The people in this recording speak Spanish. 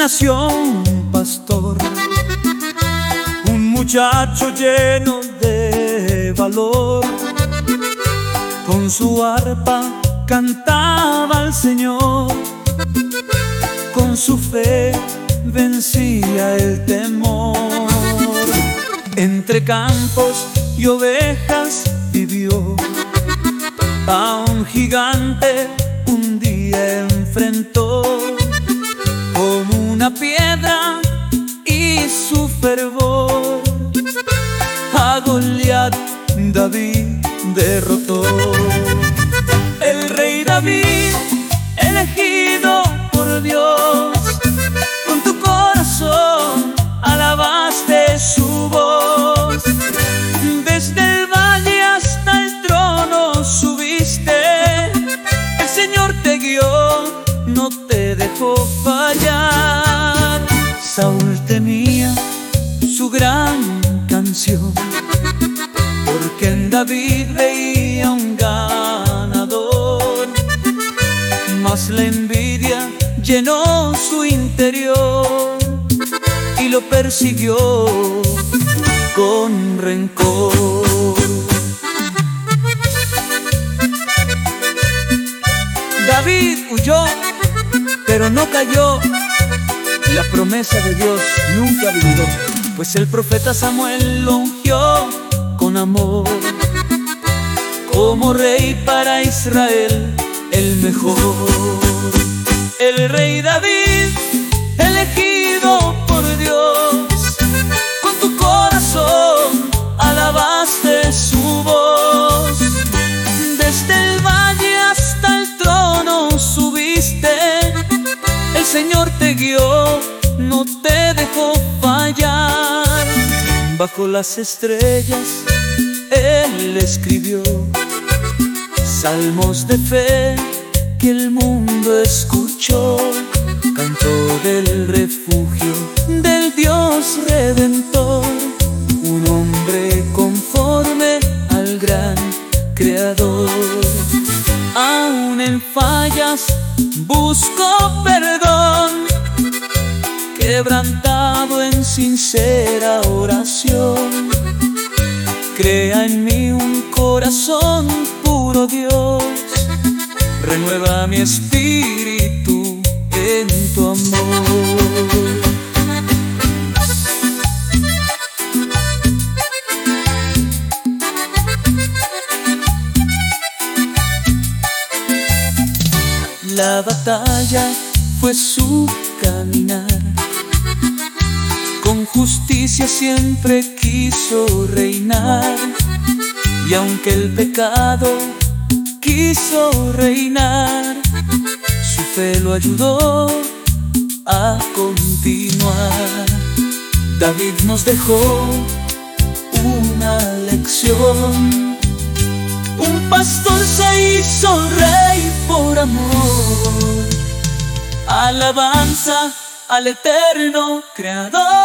nació un pastor, un muchacho lleno de valor. Con su arpa cantaba al Señor, con su fe vencía el temor. Entre campos y ovejas vivió, a un gigante un día enfrentó. Con una piedra y su fervor, a Goliat David derrotó. El rey David, elegido por Dios, con tu corazón alabaste su voz. Desde el valle hasta el trono subiste, el Señor te guió, no te dejó fallar. Saúl temía su gran canción, porque en David veía un ganador. Mas la envidia llenó su interior y lo persiguió con rencor. David huyó, pero no cayó. La promesa de Dios nunca olvidó, pues el profeta Samuel lo ungió con amor, como rey para Israel, el mejor. El rey David, elegido por Dios, con tu corazón alabaste su voz. Desde el valle hasta el trono subiste, el Señor te guió, no te dejó fallar. Bajo las estrellas Él escribió salmos de fe que el mundo escuchó. Cantó del refugio del Dios Redentor, un hombre conforme al gran Creador. Aún en fallas busco perdón, quebrantado en sincera oración. Crea en mí un corazón puro, Dios, renueva mi espíritu en tu amor. La batalla fue su caminar, con justicia siempre quiso reinar. Y aunque el pecado quiso reinar, su fe lo ayudó a continuar. David nos dejó una lección, un pastor se hizo rey por amor. Alabanza al eterno Creador.